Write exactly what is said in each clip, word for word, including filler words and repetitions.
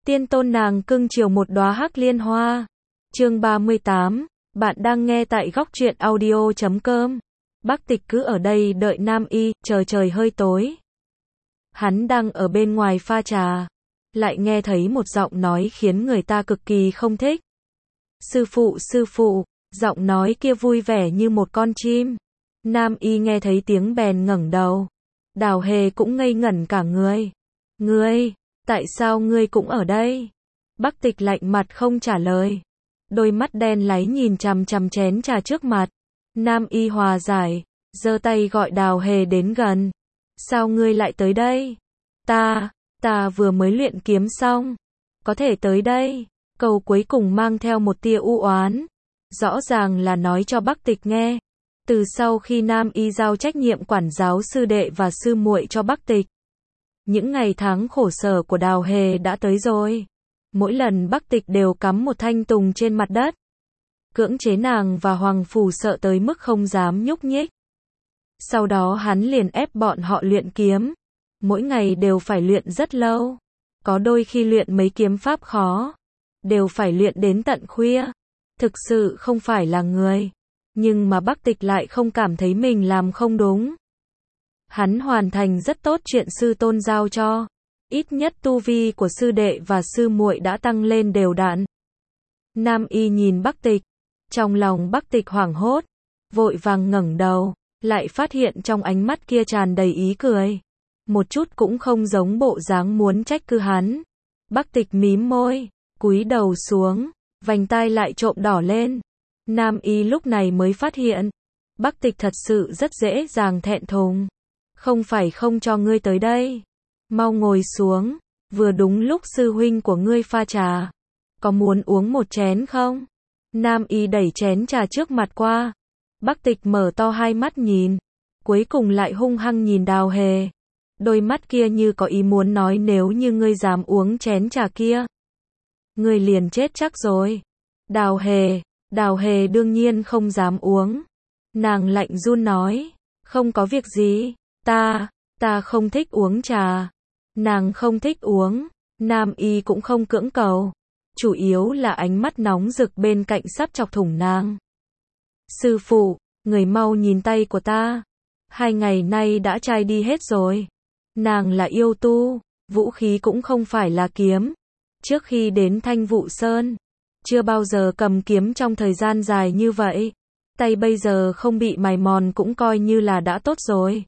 Tiên tôn nàng cưng chiều một đóa hắc liên hoa. Chương ba mươi tám, bạn đang nghe tại góc truyện audio chấm com. Bắc Tịch cứ ở đây đợi Nam Y, chờ trời hơi tối. Hắn đang ở bên ngoài pha trà, lại nghe thấy một giọng nói khiến người ta cực kỳ không thích. Sư phụ, sư phụ, giọng nói kia vui vẻ như một con chim. Nam Y nghe thấy tiếng bèn ngẩng đầu. Đào Hề cũng ngây ngẩn cả người. Ngươi, tại sao ngươi cũng ở đây? Bắc Tịch lạnh mặt không trả lời. Đôi mắt đen láy nhìn chằm chằm chén trà trước mặt. Nam Y hòa giải, giơ tay gọi Đào Hề đến gần. Sao ngươi lại tới đây? Ta, ta vừa mới luyện kiếm xong. Có thể tới đây. Câu cuối cùng mang theo một tia u oán. Rõ ràng là nói cho Bắc Tịch nghe. Từ sau khi Nam Y giao trách nhiệm quản giáo sư đệ và sư muội cho Bắc Tịch, những ngày tháng khổ sở của Đào Hề đã tới rồi. Mỗi lần Bắc Tịch đều cắm một thanh tùng trên mặt đất, cưỡng chế nàng và Hoàng Phủ sợ tới mức không dám nhúc nhích. Sau đó hắn liền ép bọn họ luyện kiếm. Mỗi ngày đều phải luyện rất lâu. Có đôi khi luyện mấy kiếm pháp khó, đều phải luyện đến tận khuya. Thực sự không phải là người. Nhưng mà Bắc Tịch lại không cảm thấy mình làm không đúng. Hắn hoàn thành rất tốt chuyện sư tôn giao cho. Ít nhất tu vi của sư đệ và sư muội đã tăng lên đều đặn. Nam Y nhìn Bắc Tịch, trong lòng Bắc Tịch hoảng hốt, vội vàng ngẩng đầu, lại phát hiện trong ánh mắt kia tràn đầy ý cười. Một chút cũng không giống bộ dáng muốn trách cứ hắn. Bắc Tịch mím môi, cúi đầu xuống, vành tai lại trộm đỏ lên. Nam Y lúc này mới phát hiện, Bắc Tịch thật sự rất dễ dàng thẹn thùng. Không phải không cho ngươi tới đây. Mau ngồi xuống, vừa đúng lúc sư huynh của ngươi pha trà. Có muốn uống một chén không? Nam Y đẩy chén trà trước mặt qua. Bắc Tịch mở to hai mắt nhìn, cuối cùng lại hung hăng nhìn Đào Hề. Đôi mắt kia như có ý muốn nói nếu như ngươi dám uống chén trà kia, ngươi liền chết chắc rồi. Đào Hề, Đào Hề đương nhiên không dám uống. Nàng lạnh run nói, không có việc gì, ta, ta không thích uống trà. Nàng không thích uống, Nam Y cũng không cưỡng cầu. Chủ yếu là ánh mắt nóng rực bên cạnh sắp chọc thủng nàng. Sư phụ, người mau nhìn tay của ta. Hai ngày nay đã chai đi hết rồi. Nàng là yêu tu, vũ khí cũng không phải là kiếm. Trước khi đến Thanh Vụ Sơn, chưa bao giờ cầm kiếm trong thời gian dài như vậy. Tay bây giờ không bị mài mòn cũng coi như là đã tốt rồi.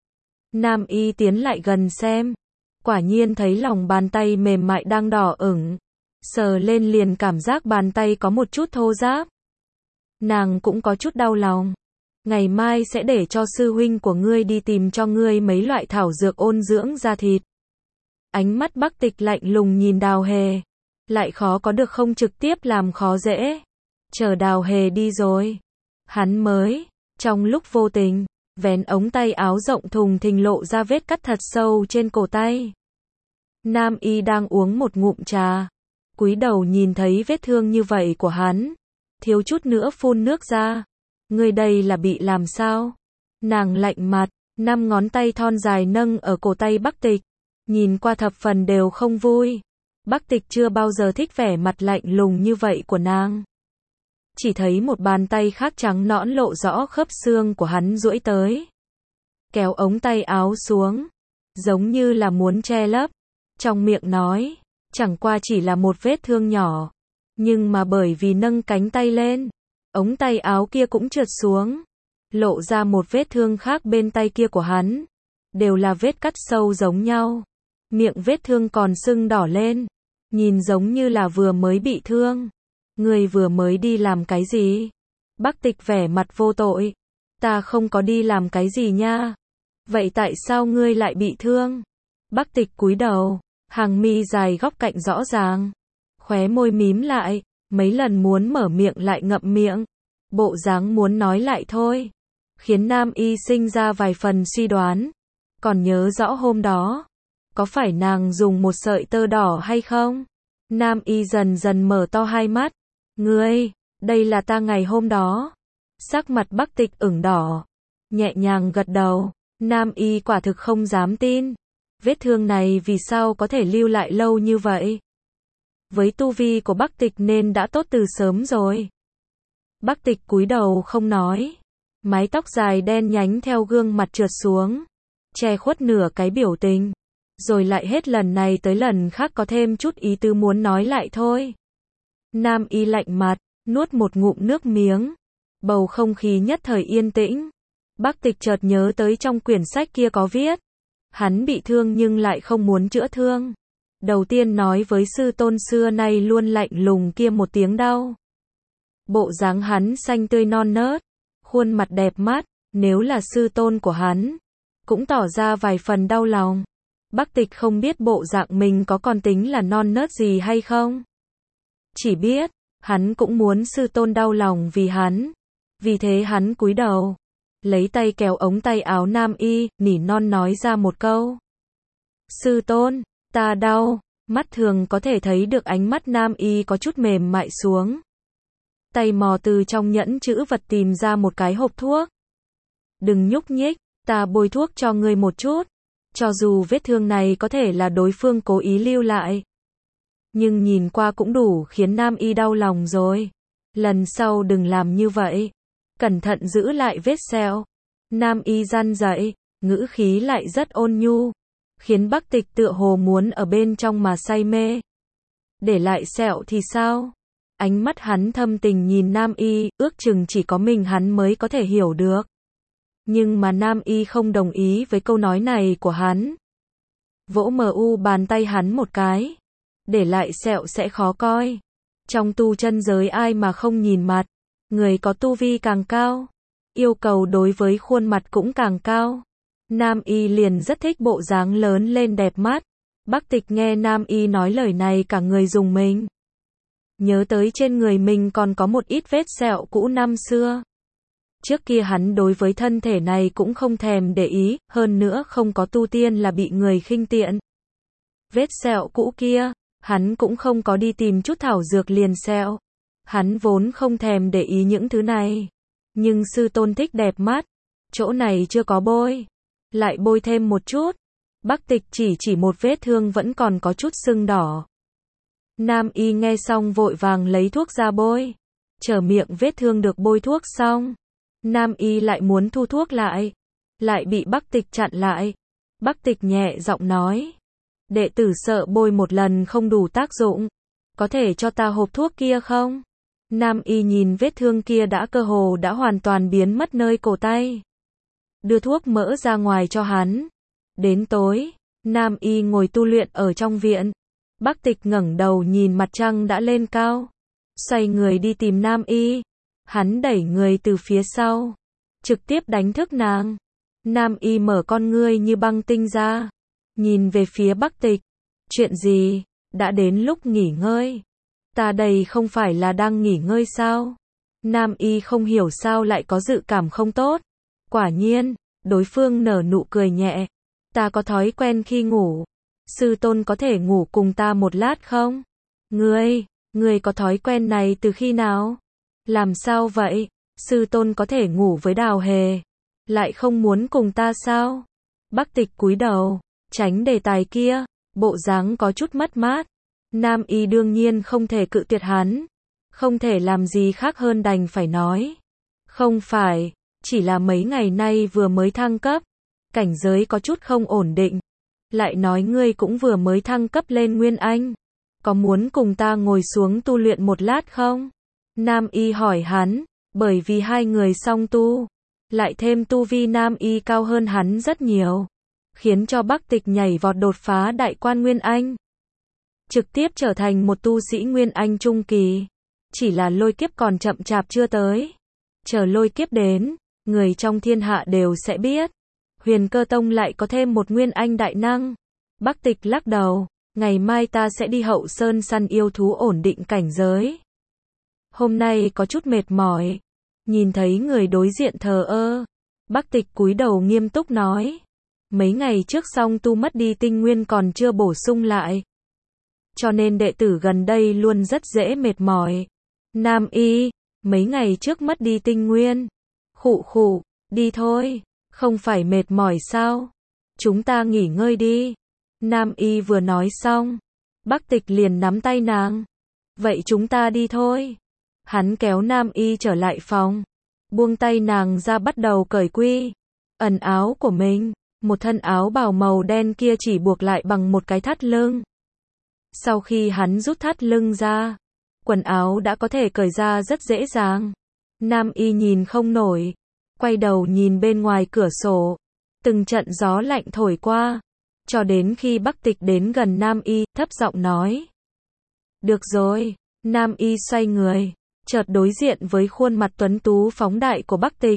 Nam Y tiến lại gần xem. Quả nhiên thấy lòng bàn tay mềm mại đang đỏ ửng. Sờ lên liền cảm giác bàn tay có một chút thô ráp. Nàng cũng có chút đau lòng. Ngày mai sẽ để cho sư huynh của ngươi đi tìm cho ngươi mấy loại thảo dược ôn dưỡng da thịt. Ánh mắt Bắc Tịch lạnh lùng nhìn Đào Hề. Lại khó có được không trực tiếp làm khó dễ. Chờ Đào Hề đi rồi, hắn mới, trong lúc vô tình, vén ống tay áo rộng thùng thình lộ ra vết cắt thật sâu trên cổ tay. Nam Y đang uống một ngụm trà, cúi đầu nhìn thấy vết thương như vậy của hắn, thiếu chút nữa phun nước ra. Ngươi đây là bị làm sao? Nàng lạnh mặt, năm ngón tay thon dài nâng ở cổ tay Bắc Tịch, nhìn qua thập phần đều không vui. Bắc Tịch chưa bao giờ thích vẻ mặt lạnh lùng như vậy của nàng. Chỉ thấy một bàn tay khác trắng nõn lộ rõ khớp xương của hắn duỗi tới, kéo ống tay áo xuống, giống như là muốn che lấp. Trong miệng nói, chẳng qua chỉ là một vết thương nhỏ, nhưng mà bởi vì nâng cánh tay lên, ống tay áo kia cũng trượt xuống, lộ ra một vết thương khác bên tay kia của hắn. Đều là vết cắt sâu giống nhau. Miệng vết thương còn sưng đỏ lên, nhìn giống như là vừa mới bị thương. Ngươi vừa mới đi làm cái gì? Bắc Tịch vẻ mặt vô tội. Ta không có đi làm cái gì nha. Vậy tại sao ngươi lại bị thương? Bắc Tịch cúi đầu, hàng mi dài góc cạnh rõ ràng, khóe môi mím lại, mấy lần muốn mở miệng lại ngậm miệng, bộ dáng muốn nói lại thôi, khiến Nam Y sinh ra vài phần suy đoán. Còn nhớ rõ hôm đó, có phải nàng dùng một sợi tơ đỏ hay không? Nam Y dần dần mở to hai mắt. Ngươi, đây là ta ngày hôm đó. Sắc mặt Bắc Tịch ửng đỏ, nhẹ nhàng gật đầu. Nam Y quả thực không dám tin. Vết thương này vì sao có thể lưu lại lâu như vậy? với tu vi của Bắc Tịch nên đã tốt từ sớm rồi. Bắc Tịch cúi đầu không nói. Mái tóc dài đen nhánh theo gương mặt trượt xuống, che khuất nửa cái biểu tình. Rồi lại hết lần này tới lần khác có thêm chút ý tứ muốn nói lại thôi. Nam Y lạnh mặt, nuốt một ngụm nước miếng. Bầu không khí nhất thời yên tĩnh. Bắc Tịch chợt nhớ tới trong quyển sách kia có viết. Hắn bị thương nhưng lại không muốn chữa thương. Đầu tiên nói với sư tôn xưa nay luôn lạnh lùng kia một tiếng đau. Bộ dáng hắn xanh tươi non nớt, khuôn mặt đẹp mắt, nếu là sư tôn của hắn, cũng tỏ ra vài phần đau lòng. Bắc Tịch không biết bộ dạng mình có còn tính là non nớt gì hay không. Chỉ biết, hắn cũng muốn sư tôn đau lòng vì hắn. Vì thế hắn cúi đầu, lấy tay kéo ống tay áo Nam Y, nỉ non nói ra một câu. Sư tôn, ta đau. Mắt thường có thể thấy được ánh mắt Nam Y có chút mềm mại xuống. Tay mò từ trong nhẫn chữ vật tìm ra một cái hộp thuốc. Đừng nhúc nhích, ta bôi thuốc cho ngươi một chút. Cho dù vết thương này có thể là đối phương cố ý lưu lại, nhưng nhìn qua cũng đủ khiến Nam Y đau lòng rồi. Lần sau đừng làm như vậy. Cẩn thận giữ lại vết sẹo. Nam Y răn dạy, ngữ khí lại rất ôn nhu, khiến Bắc Tịch tựa hồ muốn ở bên trong mà say mê. Để lại sẹo thì sao? Ánh mắt hắn thâm tình nhìn Nam Y, ước chừng chỉ có mình hắn mới có thể hiểu được. Nhưng mà Nam Y không đồng ý với câu nói này của hắn. Vỗ mờ u bàn tay hắn một cái. Để lại sẹo sẽ khó coi. Trong tu chân giới ai mà không nhìn mặt. Người có tu vi càng cao, yêu cầu đối với khuôn mặt cũng càng cao. Nam Y liền rất thích bộ dáng lớn lên đẹp mắt. Bắc Tịch nghe Nam Y nói lời này cả người rùng mình. Nhớ tới trên người mình còn có một ít vết sẹo cũ năm xưa. Trước kia hắn đối với thân thể này cũng không thèm để ý, hơn nữa không có tu tiên là bị người khinh tiện. Vết sẹo cũ kia, hắn cũng không có đi tìm chút thảo dược liền sẹo. Hắn vốn không thèm để ý những thứ này. Nhưng sư tôn thích đẹp mắt. Chỗ này chưa có bôi. Lại bôi thêm một chút. Bắc Tịch chỉ chỉ một vết thương vẫn còn có chút sưng đỏ. Nam Y nghe xong vội vàng lấy thuốc ra bôi. Chờ miệng vết thương được bôi thuốc xong. Nam Y lại muốn thu thuốc lại. Lại bị Bắc Tịch chặn lại. Bắc Tịch nhẹ giọng nói. Đệ tử sợ bôi một lần không đủ tác dụng. Có thể cho ta hộp thuốc kia không? Nam Y nhìn vết thương kia đã cơ hồ đã hoàn toàn biến mất nơi cổ tay. Đưa thuốc mỡ ra ngoài cho hắn. Đến tối, Nam Y ngồi tu luyện ở trong viện. Bắc Tịch ngẩng đầu nhìn mặt trăng đã lên cao. Xoay người đi tìm Nam Y. Hắn đẩy người từ phía sau. Trực tiếp đánh thức nàng. Nam Y mở con ngươi như băng tinh ra. Nhìn về phía Bắc Tịch. Chuyện gì? Đã đến lúc nghỉ ngơi. Ta đây không phải là đang nghỉ ngơi sao? Nam Y không hiểu sao lại có dự cảm không tốt. Quả nhiên, đối phương nở nụ cười nhẹ. Ta có thói quen khi ngủ. Sư tôn có thể ngủ cùng ta một lát không? Ngươi, ngươi có thói quen này từ khi nào? Làm sao vậy? Sư tôn có thể ngủ với Đào Hề. Lại không muốn cùng ta sao? Bắc Tịch cúi đầu, tránh đề tài kia, bộ dáng có chút mất mát. Nam Y đương nhiên không thể cự tuyệt hắn. Không thể làm gì khác hơn đành phải nói. Không phải, chỉ là mấy ngày nay vừa mới thăng cấp. Cảnh giới có chút không ổn định. Lại nói ngươi cũng vừa mới thăng cấp lên Nguyên Anh. Có muốn cùng ta ngồi xuống tu luyện một lát không? Nam Y hỏi hắn, bởi vì hai người song tu. Lại thêm tu vi Nam Y cao hơn hắn rất nhiều. Khiến cho Bắc Tịch nhảy vọt đột phá đại quan Nguyên Anh. Trực tiếp trở thành một tu sĩ Nguyên Anh trung kỳ. Chỉ là lôi kiếp còn chậm chạp chưa tới. Chờ lôi kiếp đến, người trong thiên hạ đều sẽ biết. Huyền Cơ Tông lại có thêm một Nguyên Anh đại năng. Bắc Tịch lắc đầu, ngày mai ta sẽ đi Hậu Sơn săn yêu thú ổn định cảnh giới. Hôm nay có chút mệt mỏi. Nhìn thấy người đối diện thờ ơ. Bắc Tịch cúi đầu nghiêm túc nói. Mấy ngày trước song tu mất đi tinh nguyên còn chưa bổ sung lại. Cho nên đệ tử gần đây luôn rất dễ mệt mỏi. Nam Y, mấy ngày trước mất đi tinh nguyên. Khụ khụ, đi thôi, không phải mệt mỏi sao? Chúng ta nghỉ ngơi đi. Nam Y vừa nói xong, Bắc Tịch liền nắm tay nàng. Vậy chúng ta đi thôi. Hắn kéo Nam Y trở lại phòng. Buông tay nàng ra bắt đầu cởi quy. Ẩn áo của mình. Một thân áo bào màu đen kia chỉ buộc lại bằng một cái thắt lưng. Sau khi hắn rút thắt lưng ra, quần áo đã có thể cởi ra rất dễ dàng. Nam Y nhìn không nổi. Quay đầu nhìn bên ngoài cửa sổ. Từng trận gió lạnh thổi qua. Cho đến khi Bắc Tịch đến gần Nam Y, thấp giọng nói. Được rồi. Nam Y xoay người. Chợt đối diện với khuôn mặt tuấn tú phóng đại của Bắc Tịch.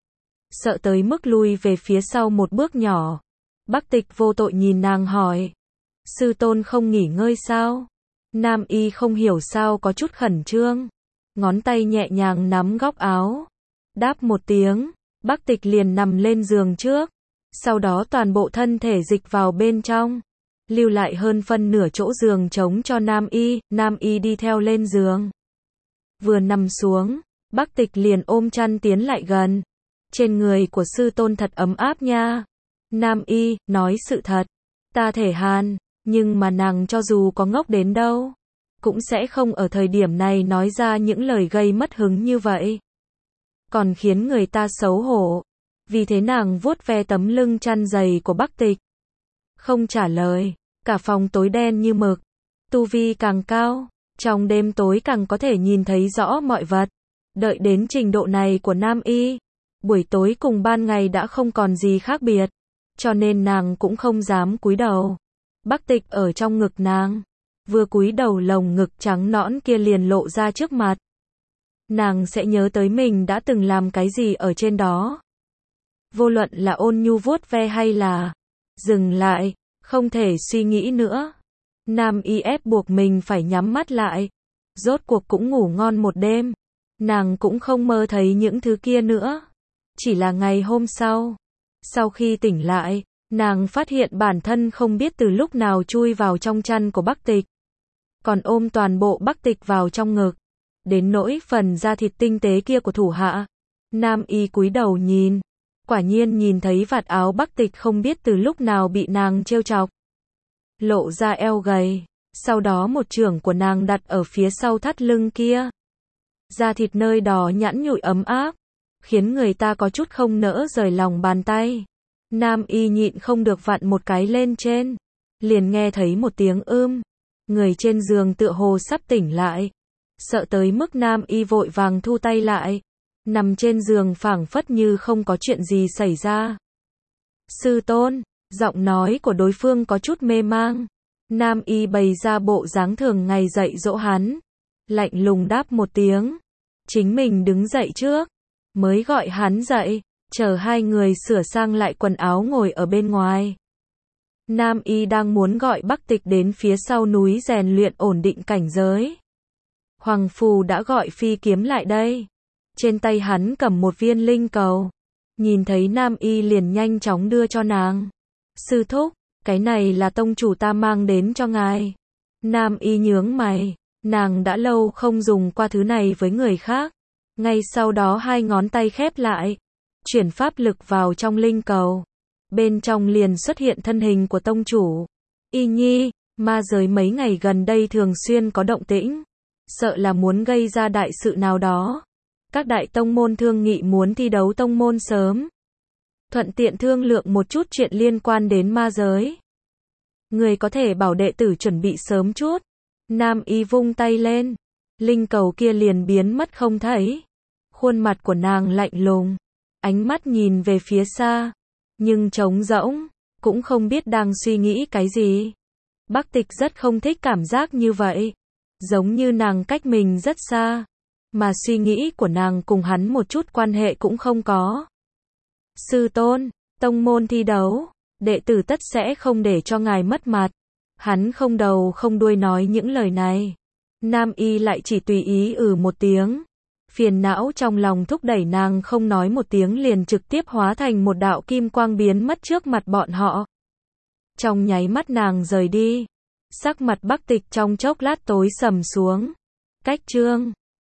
Sợ tới mức lui về phía sau một bước nhỏ. Bắc Tịch vô tội nhìn nàng hỏi. Sư tôn không nghỉ ngơi sao? Nam Y không hiểu sao có chút khẩn trương. Ngón tay nhẹ nhàng nắm góc áo. Đáp một tiếng, Bắc Tịch liền nằm lên giường trước. Sau đó toàn bộ thân thể dịch vào bên trong. Lưu lại hơn phân nửa chỗ giường trống cho Nam Y. Nam Y đi theo lên giường. Vừa nằm xuống, Bắc Tịch liền ôm chăn tiến lại gần. Trên người của sư tôn thật ấm áp nha. Nam Y, nói sự thật. Ta thể hàn, nhưng mà nàng cho dù có ngốc đến đâu, cũng sẽ không ở thời điểm này nói ra những lời gây mất hứng như vậy. Còn khiến người ta xấu hổ. Vì thế nàng vuốt ve tấm lưng chăn dày của Bắc Tịch. Không trả lời. Cả phòng tối đen như mực. Tu vi càng cao, trong đêm tối càng có thể nhìn thấy rõ mọi vật. Đợi đến trình độ này của Nam Y, buổi tối cùng ban ngày đã không còn gì khác biệt. Cho nên nàng cũng không dám cúi đầu. Bắc Tịch ở trong ngực nàng. Vừa cúi đầu lồng ngực trắng nõn kia liền lộ ra trước mặt. Nàng sẽ nhớ tới mình đã từng làm cái gì ở trên đó. Vô luận là ôn nhu vuốt ve hay là dừng lại, không thể suy nghĩ nữa. Nam Y ép buộc mình phải nhắm mắt lại. Rốt cuộc cũng ngủ ngon một đêm. Nàng cũng không mơ thấy những thứ kia nữa. Chỉ là ngày hôm sau, sau khi tỉnh lại, nàng phát hiện bản thân không biết từ lúc nào chui vào trong chăn của Bắc Tịch. Còn ôm toàn bộ Bắc Tịch vào trong ngực. Đến nỗi phần da thịt tinh tế kia của thủ hạ. Nam Y cúi đầu nhìn. Quả nhiên nhìn thấy vạt áo Bắc Tịch không biết từ lúc nào bị nàng trêu chọc. Lộ ra eo gầy. Sau đó một chưởng của nàng đặt ở phía sau thắt lưng kia. Da thịt nơi đó nhẵn nhụi ấm áp. Khiến người ta có chút không nỡ rời lòng bàn tay. Nam Y nhịn không được vặn một cái lên trên. Liền nghe thấy một tiếng ưm. Người trên giường tựa hồ sắp tỉnh lại. Sợ tới mức Nam Y vội vàng thu tay lại. Nằm trên giường phảng phất như không có chuyện gì xảy ra. Sư tôn, giọng nói của đối phương có chút mê mang. Nam Y bày ra bộ dáng thường ngày dạy dỗ hắn. Lạnh lùng đáp một tiếng. Chính mình đứng dậy trước. Mới gọi hắn dậy. Chờ hai người sửa sang lại quần áo ngồi ở bên ngoài. Nam Y đang muốn gọi Bắc Tịch đến phía sau núi rèn luyện ổn định cảnh giới. Hoàng Phù đã gọi phi kiếm lại đây. Trên tay hắn cầm một viên linh cầu. Nhìn thấy Nam Y liền nhanh chóng đưa cho nàng. Sư thúc, cái này là tông chủ ta mang đến cho ngài. Nam Y nhướng mày. Nàng đã lâu không dùng qua thứ này với người khác. Ngay sau đó hai ngón tay khép lại. Chuyển pháp lực vào trong linh cầu. Bên trong liền xuất hiện thân hình của tông chủ. Y Nhi, ma giới mấy ngày gần đây thường xuyên có động tĩnh. Sợ là muốn gây ra đại sự nào đó. Các đại tông môn thương nghị muốn thi đấu tông môn sớm. Thuận tiện thương lượng một chút chuyện liên quan đến ma giới. Người có thể bảo đệ tử chuẩn bị sớm chút. Nam Y vung tay lên. Linh cầu kia liền biến mất không thấy. Khuôn mặt của nàng lạnh lùng. Ánh mắt nhìn về phía xa. Nhưng trống rỗng. Cũng không biết đang suy nghĩ cái gì. Bắc Tịch rất không thích cảm giác như vậy. Giống như nàng cách mình rất xa. Mà suy nghĩ của nàng cùng hắn một chút quan hệ cũng không có. Sư tôn, tông môn thi đấu. Đệ tử tất sẽ không để cho ngài mất mặt. Hắn không đầu không đuôi nói những lời này. Nam Y lại chỉ tùy ý ừ một tiếng. Phiền não trong lòng thúc đẩy nàng không nói một tiếng liền trực tiếp hóa thành một đạo kim quang biến mất trước mặt bọn họ. Trong nháy mắt nàng rời đi. Sắc mặt Bắc Tịch trong chốc lát tối sầm xuống. Cách chương